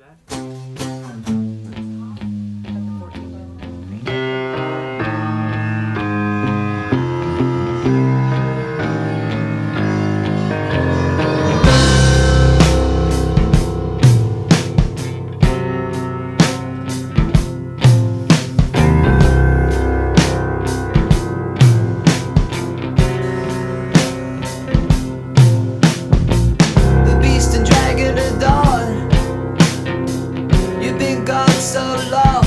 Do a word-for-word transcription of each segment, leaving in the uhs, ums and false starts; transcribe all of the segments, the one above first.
So long,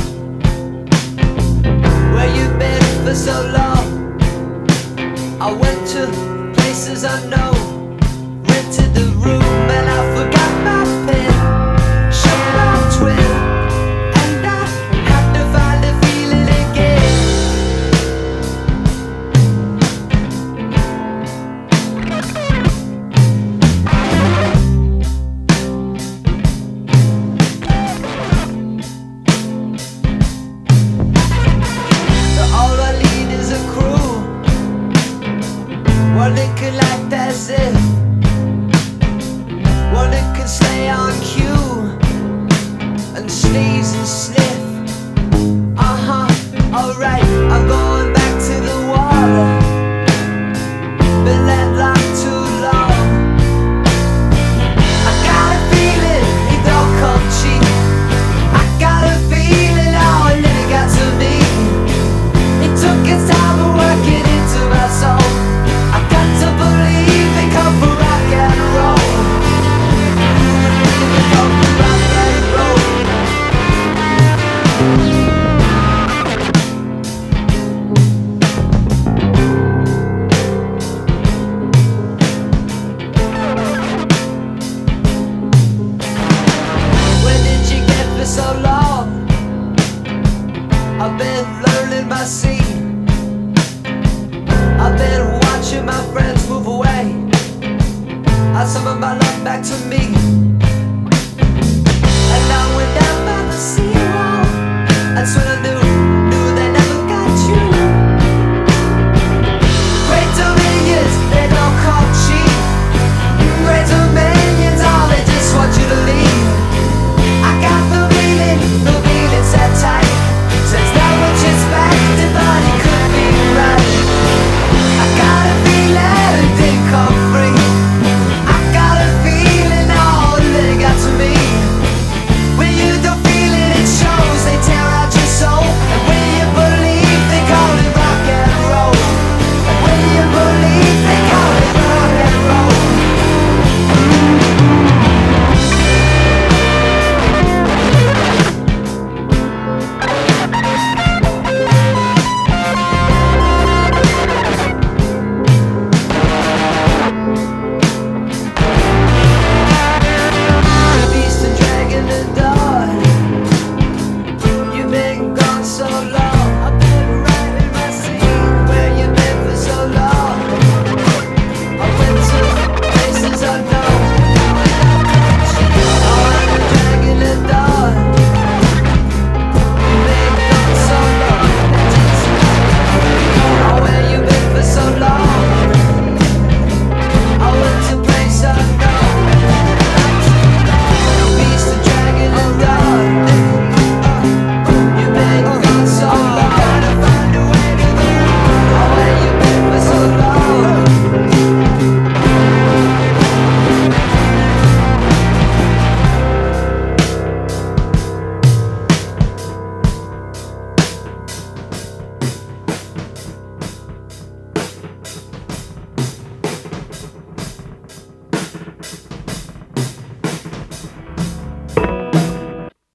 where you been for so long? I went to places unknown, rented the room and I forgot my pen, shut my twin, and I had to find a feeling one that could like as if one that could stay on cue and sneeze and sniff. Uh-huh, alright, I'm going back to the water. Been that long too long. I got a feeling it don't come cheap. I got a feeling how it never got to me. It took its time to work it into my soul. To believe they come for rock and roll. They come for rock and roll. Where did you get for so long? I've been learning my scene. I've been watching my friends move away. I summoned my love back to me. And I went down by the seawall and swam